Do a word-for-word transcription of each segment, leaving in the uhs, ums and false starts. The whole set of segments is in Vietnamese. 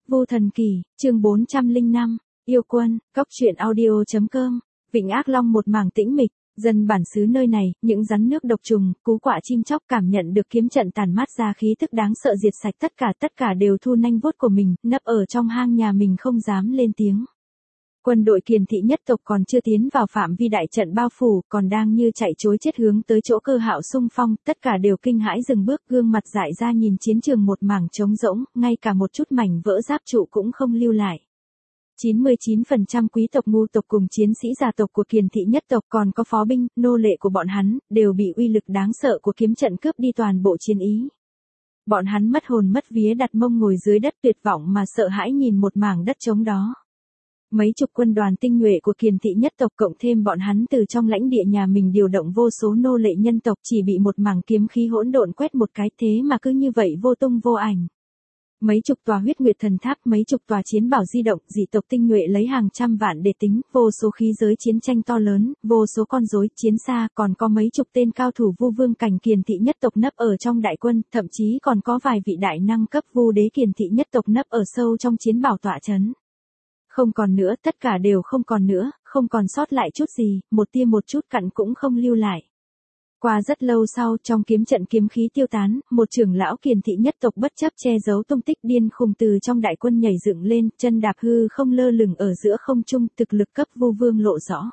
Vu Thần Kỳ, chương bốn trăm lẻ năm, Yêu Quân, Cốc truyện audio chấm com, Vịnh Ác Long một mảng tĩnh mịch, dân bản xứ nơi này, những rắn nước độc trùng, cú quạ chim chóc cảm nhận được kiếm trận tàn mát ra khí tức đáng sợ diệt sạch tất cả tất cả đều thu nanh vuốt của mình, nấp ở trong hang nhà mình không dám lên tiếng. Quân đội Kiền thị nhất tộc còn chưa tiến vào phạm vi đại trận bao phủ, còn đang như chạy trối chết hướng tới chỗ Cơ Hạo xung phong, tất cả đều kinh hãi dừng bước, gương mặt dại ra nhìn chiến trường một mảng trống rỗng, ngay cả một chút mảnh vỡ giáp trụ cũng không lưu lại. chín mươi chín phần trăm quý tộc ngu tộc cùng chiến sĩ gia tộc của Kiền thị nhất tộc còn có phó binh, nô lệ của bọn hắn, đều bị uy lực đáng sợ của kiếm trận cướp đi toàn bộ chiến ý. Bọn hắn mất hồn mất vía đặt mông ngồi dưới đất tuyệt vọng mà sợ hãi nhìn một mảng đất trống đó. Mấy chục quân đoàn tinh nhuệ của Kiền thị nhất tộc cộng thêm bọn hắn từ trong lãnh địa nhà mình điều động vô số nô lệ nhân tộc chỉ bị một mảng kiếm khí hỗn độn quét một cái thế mà cứ như vậy vô tung vô ảnh. Mấy chục tòa huyết nguyệt thần tháp, mấy chục tòa chiến bảo di động, dị tộc tinh nhuệ lấy hàng trăm vạn để tính, vô số khí giới chiến tranh to lớn, vô số con rối, chiến xa, còn có mấy chục tên cao thủ vu vương cảnh Kiền thị nhất tộc nấp ở trong đại quân, thậm chí còn có vài vị đại năng cấp vu đế Kiền thị nhất tộc nấp ở sâu trong chiến bảo tọa trấn. Không còn nữa, tất cả đều không còn nữa, không còn sót lại chút gì, một tia một chút cặn cũng không lưu lại. Qua rất lâu sau, trong kiếm trận kiếm khí tiêu tán, một trưởng lão Kiền thị nhất tộc bất chấp che giấu tung tích điên khùng từ trong đại quân nhảy dựng lên, chân đạp hư không lơ lửng ở giữa không trung, thực lực cấp vu vương lộ rõ.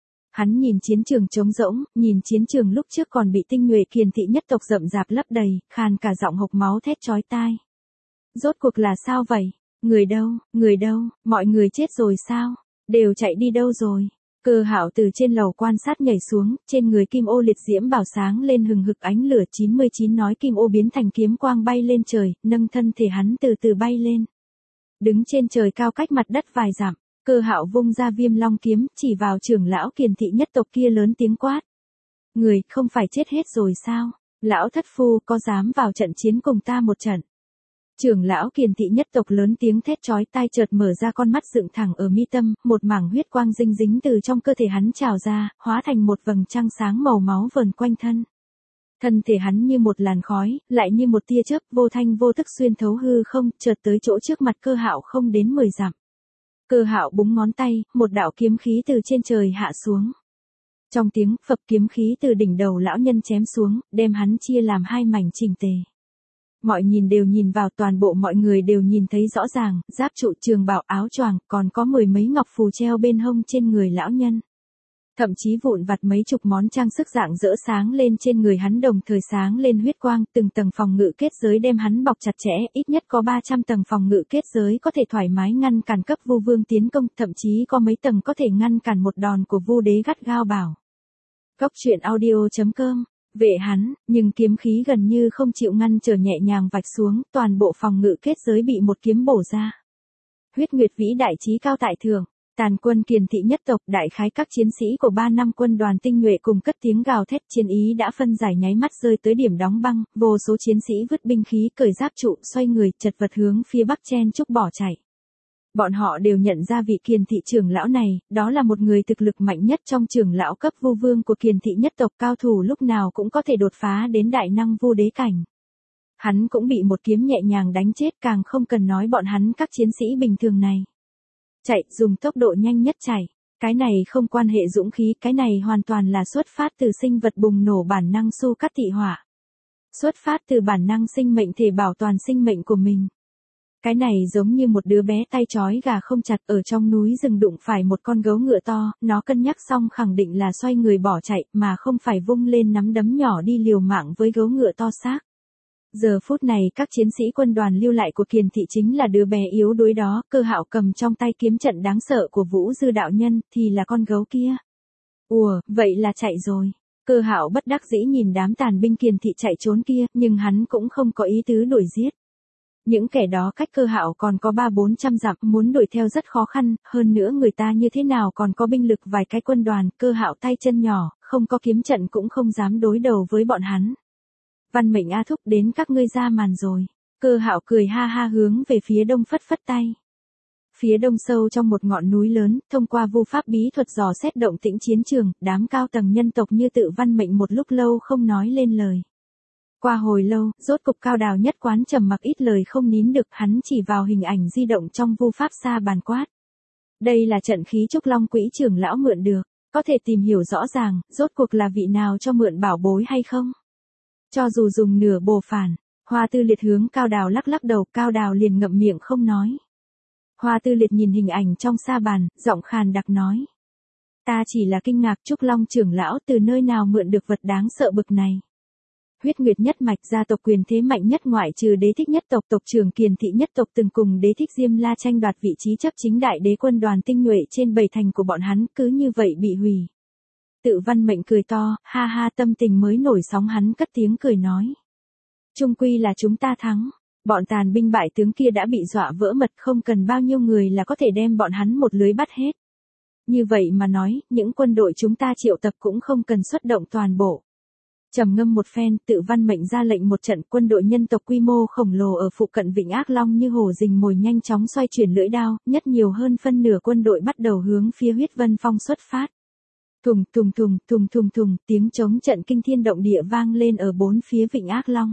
Hắn nhìn chiến trường trống rỗng, nhìn chiến trường lúc trước còn bị tinh nhuệ Kiền thị nhất tộc rậm rạp lấp đầy, khàn cả giọng hộc máu thét chói tai. Rốt cuộc là sao vậy? Người đâu, người đâu, mọi người chết rồi sao? Đều chạy đi đâu rồi? Cơ Hạo từ trên lầu quan sát nhảy xuống, trên người kim ô liệt diễm bảo sáng lên hừng hực ánh lửa chín mươi chín nói kim ô biến thành kiếm quang bay lên trời, nâng thân thể hắn từ từ bay lên. Đứng trên trời cao cách mặt đất vài dặm, Cơ Hạo vung ra viêm long kiếm, chỉ vào trưởng lão Kiền thị nhất tộc kia lớn tiếng quát. Người, không phải chết hết rồi sao? Lão thất phu có dám vào trận chiến cùng ta một trận? Trưởng lão Kiền thị nhất tộc lớn tiếng thét chói tai chợt mở ra con mắt dựng thẳng ở mi tâm, một mảng huyết quang dinh dính từ trong cơ thể hắn trào ra, hóa thành một vầng trăng sáng màu máu vờn quanh thân. Thân thể hắn như một làn khói, lại như một tia chớp vô thanh vô tức xuyên thấu hư không, chợt tới chỗ trước mặt Cơ Hạo không đến mười dặm. Cơ Hạo búng ngón tay, một đạo kiếm khí từ trên trời hạ xuống. Trong tiếng phập kiếm khí từ đỉnh đầu lão nhân chém xuống, đem hắn chia làm hai mảnh chỉnh tề. Mọi nhìn đều nhìn vào, toàn bộ mọi người đều nhìn thấy rõ ràng, giáp trụ, trường bào, áo choàng, còn có mười mấy ngọc phù treo bên hông trên người lão nhân. Thậm chí vụn vặt mấy chục món trang sức rạng rỡ sáng lên trên người hắn đồng thời sáng lên huyết quang, từng tầng phòng ngự kết giới đem hắn bọc chặt chẽ, ít nhất có ba trăm tầng phòng ngự kết giới có thể thoải mái ngăn cản cấp vu vương tiến công, thậm chí có mấy tầng có thể ngăn cản một đòn của vu đế gắt gao bảo. Cốc truyện audio chấm com Vệ hắn, nhưng kiếm khí gần như không chịu ngăn trở nhẹ nhàng vạch xuống, toàn bộ phòng ngự kết giới bị một kiếm bổ ra. Huyết nguyệt vĩ đại chí cao tại thượng, tàn quân Kiền thị nhất tộc, đại khái các chiến sĩ của ba năm quân đoàn tinh nhuệ cùng cất tiếng gào thét, chiến ý đã phân giải nháy mắt rơi tới điểm đóng băng, vô số chiến sĩ vứt binh khí, cởi giáp trụ, xoay người, chật vật hướng phía bắc chen chúc bỏ chạy. Bọn họ đều nhận ra vị Kiền thị trưởng lão này, đó là một người thực lực mạnh nhất trong trưởng lão cấp vu vương của Kiền thị nhất tộc, cao thủ lúc nào cũng có thể đột phá đến đại năng vu đế cảnh. Hắn cũng bị một kiếm nhẹ nhàng đánh chết, càng không cần nói bọn hắn các chiến sĩ bình thường này. Chạy, dùng tốc độ nhanh nhất chạy. Cái này không quan hệ dũng khí, cái này hoàn toàn là xuất phát từ sinh vật bùng nổ bản năng su cắt thị hỏa. Xuất phát từ bản năng sinh mệnh thể bảo toàn sinh mệnh của mình. Cái này giống như một đứa bé tay trói gà không chặt ở trong núi rừng đụng phải một con gấu ngựa to, nó cân nhắc xong khẳng định là xoay người bỏ chạy mà không phải vung lên nắm đấm nhỏ đi liều mạng với gấu ngựa to xác. Giờ phút này các chiến sĩ quân đoàn lưu lại của Kiền thị chính là đứa bé yếu đuối đó, Cơ Hạo cầm trong tay kiếm trận đáng sợ của Vũ Dư đạo nhân thì là con gấu kia. Ủa, vậy là chạy rồi. Cơ Hạo bất đắc dĩ nhìn đám tàn binh Kiền thị chạy trốn kia, nhưng hắn cũng không có ý tứ đuổi giết. Những kẻ đó cách Cơ Hạo còn có ba bốn trăm dặm, muốn đuổi theo rất khó khăn, hơn nữa người ta như thế nào còn có binh lực vài cái quân đoàn, Cơ Hạo tay chân nhỏ, không có kiếm trận cũng không dám đối đầu với bọn hắn. Văn mệnh A thúc, đến các ngươi ra màn rồi. Cơ Hạo cười ha ha hướng về phía đông phất phất tay. Phía đông sâu trong một ngọn núi lớn, thông qua vu pháp bí thuật dò xét động tĩnh chiến trường, đám cao tầng nhân tộc như tự Văn mệnh một lúc lâu không nói lên lời. Qua hồi lâu, rốt cục Cao Đào nhất quán trầm mặc ít lời không nín được, hắn chỉ vào hình ảnh di động trong vu pháp sa bàn quát. Đây là trận khí Trúc Long Quỹ trưởng lão mượn được, có thể tìm hiểu rõ ràng, rốt cuộc là vị nào cho mượn bảo bối hay không? Cho dù dùng nửa bồ phản, Hoa Tư Liệt hướng Cao Đào lắc lắc đầu, Cao Đào liền ngậm miệng không nói. Hoa Tư Liệt nhìn hình ảnh trong sa bàn, giọng khàn đặc nói. Ta chỉ là kinh ngạc Trúc Long trưởng lão từ nơi nào mượn được vật đáng sợ bực này. Huyết Nguyệt nhất mạch gia tộc quyền thế mạnh nhất ngoại trừ Đế Thích nhất tộc, tộc trưởng Kiền thị nhất tộc từng cùng Đế Thích Diêm La tranh đoạt vị trí chấp chính đại đế quân đoàn tinh nhuệ trên bảy thành của bọn hắn, cứ như vậy bị hủy. Tự Văn Mệnh cười to, ha ha, tâm tình mới nổi sóng, hắn cất tiếng cười nói. Chung quy là chúng ta thắng, bọn tàn binh bại tướng kia đã bị dọa vỡ mật, không cần bao nhiêu người là có thể đem bọn hắn một lưới bắt hết. Như vậy mà nói, những quân đội chúng ta triệu tập cũng không cần xuất động toàn bộ. Trầm ngâm một phen, Tự Văn Mệnh ra lệnh một trận, quân đội nhân tộc quy mô khổng lồ ở phụ cận Vịnh Ác Long như hổ rình mồi nhanh chóng xoay chuyển lưỡi đao, nhất nhiều hơn phân nửa quân đội bắt đầu hướng phía Huyết Vân Phong xuất phát. Thùng thùng thùng thùng thùng thùng, tiếng trống trận kinh thiên động địa vang lên ở bốn phía Vịnh Ác Long.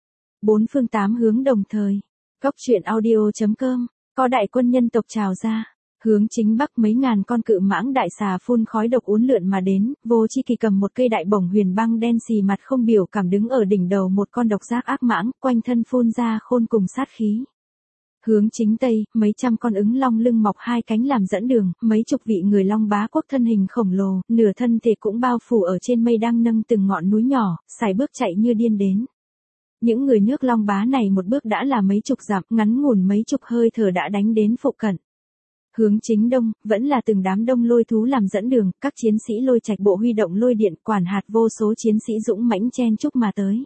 Bốn phương tám hướng đồng thời. Cốc truyện audio chấm com, có đại quân nhân tộc trào ra. Hướng chính bắc mấy ngàn con cự mãng đại xà phun khói độc uốn lượn mà đến, Vô Chi Kỳ cầm một cây đại bổng huyền băng đen xì mặt không biểu cảm đứng ở đỉnh đầu một con độc giác ác mãng, quanh thân phun ra khôn cùng sát khí. Hướng chính tây, mấy trăm con ứng long lưng mọc hai cánh làm dẫn đường, mấy chục vị người Long Bá Quốc thân hình khổng lồ, nửa thân thể cũng bao phủ ở trên mây đang nâng từng ngọn núi nhỏ, sải bước chạy như điên đến. Những người nước Long Bá này một bước đã là mấy chục dặm, ngắn ngủn mấy chục hơi thở đã đánh đến phụ cận. Hướng chính đông, vẫn là từng đám đông lôi thú làm dẫn đường, các chiến sĩ Lôi Trạch bộ huy động lôi điện, quản hạt vô số chiến sĩ dũng mãnh chen chúc mà tới.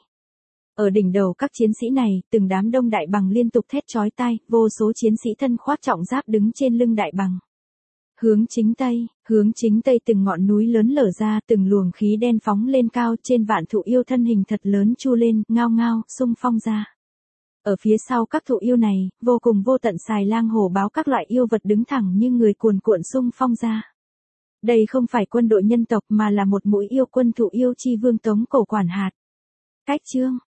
Ở đỉnh đầu các chiến sĩ này, từng đám đông đại bằng liên tục thét chói tai, vô số chiến sĩ thân khoác trọng giáp đứng trên lưng đại bằng. Hướng chính tây, hướng chính tây từng ngọn núi lớn lở ra, từng luồng khí đen phóng lên cao, trên vạn thụ yêu thân hình thật lớn chu lên, ngao ngao, xung phong ra. Ở phía sau các thụ yêu này, vô cùng vô tận xài lang hổ báo các loại yêu vật đứng thẳng như người cuồn cuộn xung phong ra. Đây không phải quân đội nhân tộc mà là một mũi yêu quân thụ yêu chi vương Tống Cổ quản hạt. Cách chương